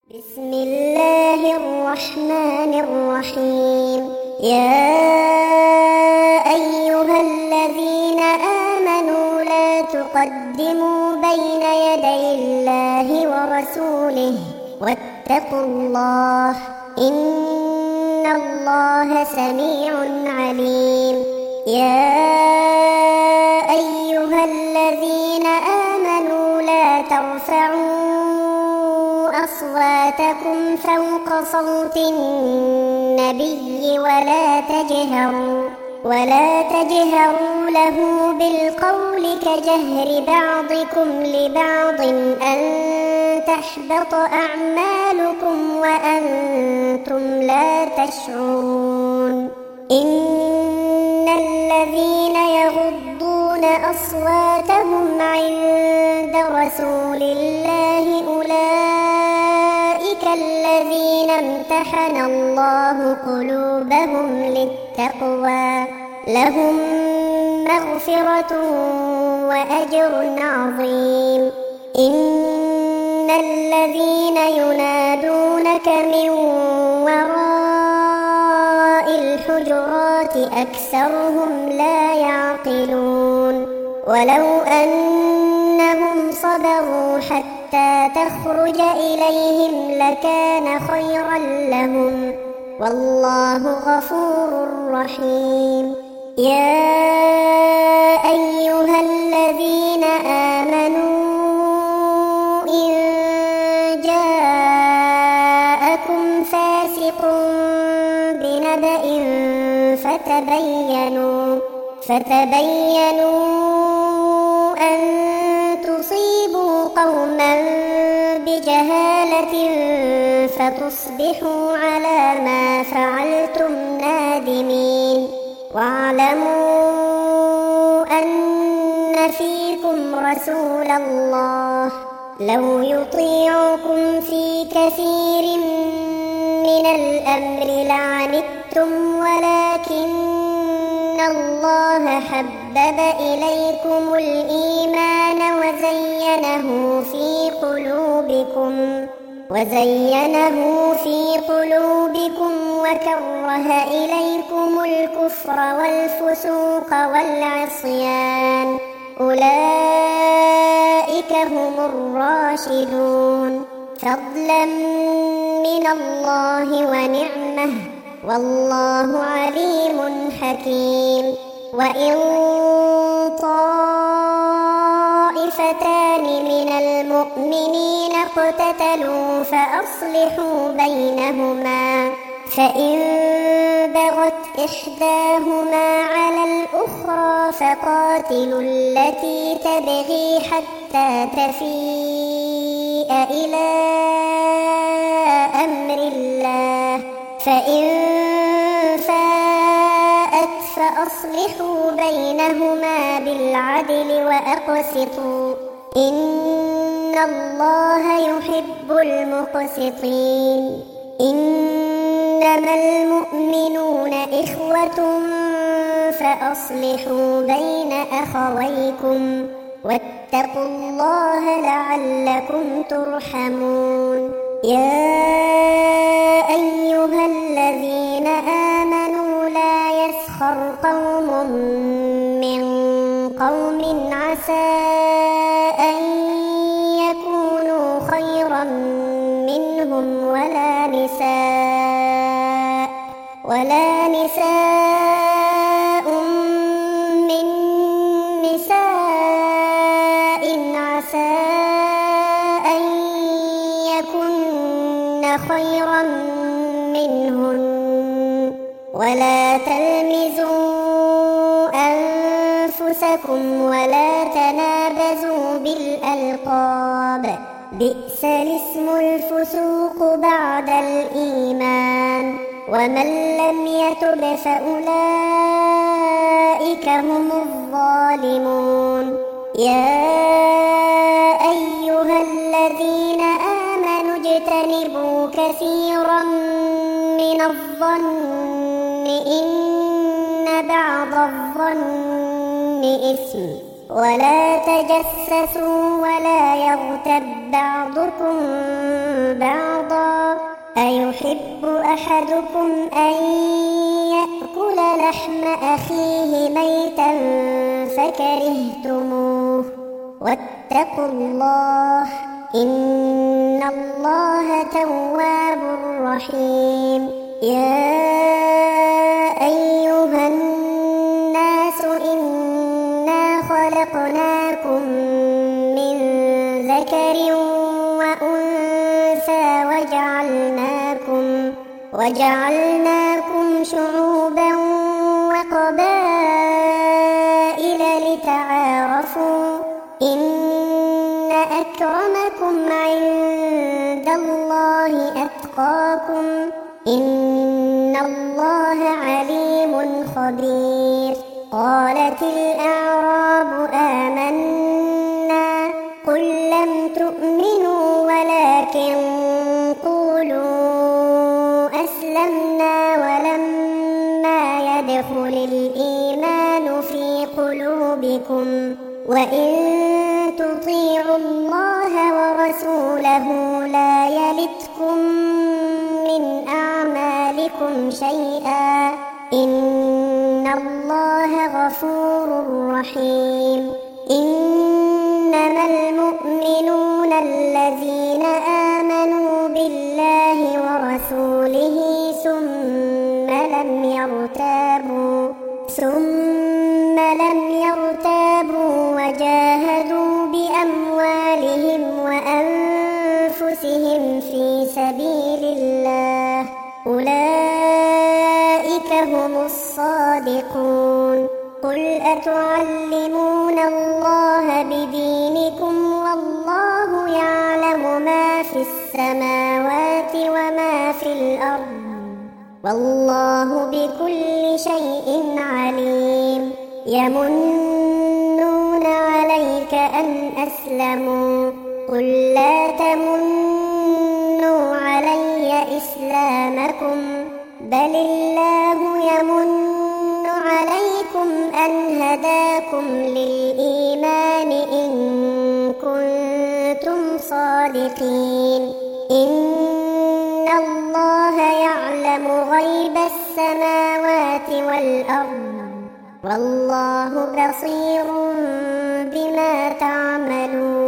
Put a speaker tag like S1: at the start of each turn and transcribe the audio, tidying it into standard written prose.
S1: بسم الله الرحمن الرحيم. يا أيها الذين آمنوا لا تقدموا بين يدي الله ورسوله واتقوا الله إن الله سميع عليم. يا أيها الذين آمنوا لا ترفعوا أصواتكم فوق صوت النبي ولا تجهروا له بالقول كجهر بعضكم لبعض أن تحبط أعمالكم وأنتم لا تشعرون. إن الذين يغضون أصواتهم عند رسول الله أولئك الذين امتحن الله قلوبهم للتقوى لهم مغفرة وأجر عظيم. إن الذين ينادونك من وراء الحجرات أكثرهم لا يعقلون. ولو أنهم صبروا حتى تخرج إليهم لكان خيرا لهم والله غفور رحيم. يا أيها الذين آمنوا إن جاءكم فاسق بنبأ فتبينوا أن تصيبوا قوما بجهالة فتصبحوا على ما فعلتم نادمين. واعلموا أن فيكم رسول الله لو يطيعكم في كثير من الأمر لعنتم ولكن الله حبب إليكم الإيمان وزينه في قلوبكم وكره إليكم الكفر والفسوق والعصيان أولئك هم الراشدون فضلا من الله ونعمه والله عليم حكيم. وإن طائفتان من المؤمنين اقتتلوا فأصلحوا بينهما فإن بغت إحداهما على الأخرى فقاتلوا التي تبغي حتى تفيء إلى أمر الله فإن فاءت فأصلحوا بينهما بالعدل وأقسطوا إن الله يحب المقسطين. إنما المؤمنون إخوة فأصلحوا بين أخويكم واتقوا الله لعلكم ترحمون. يا أيها الذين آمنوا لا يسخر قوم من قوم عسى أن يكونوا خيرا منهم ولا نساء من نساء عسى أن يكن خيرا منهن ولا تلمزوا أنفسكم ولا تنابزوا بالألقاب بئس الاسم الفسوق بعد الإيمان ومن لم يتب فأولئك هم الظالمون. يا أيها الذين آمنوا اجتنبوا كثيرا من الظن إن بعض الظن إثم ولا تجسسوا ولا يغتب بعضكم بعضا أيحب أحدكم أن يأكل لحم أخيه ميتا فكرهتموه واتقوا الله إن الله تواب رحيم يا أيها الناس إنا خلقناكم من ذكر وأنثى وجعلناكم شعوبا وقبائل لتعارفوا إن أكرمكم عند الله أتقاكم إن الله عليم خبير قالت الأعراب آمنا قل لم تؤمنوا ولكن قولوا أسلمنا ولما يدخل الإيمان في قلوبكم وإن تطيعوا الله ورسوله لا يلتكم من أعمالكم شيئا إن الله غفور رحيم إنما المؤمنون الذين آمنوا بالله ورسوله ثم لم يرتابوا وجاهدوا بأموالهم وأنفسهم في سبيل الله أولئك هم الصادقون قل أتعلمون الله بدينكم والله يعلم ما في السماوات وما في الأرض والله بكل شيء عليم يمنون عليك أن أسلموا قل لا تمنوا علي إسلامكم بل الله يمن عليكم أن هداكم للإيمان إن كنتم صادقين إن الله يعلم غيب السماوات والأرض والله بصير بما تعملون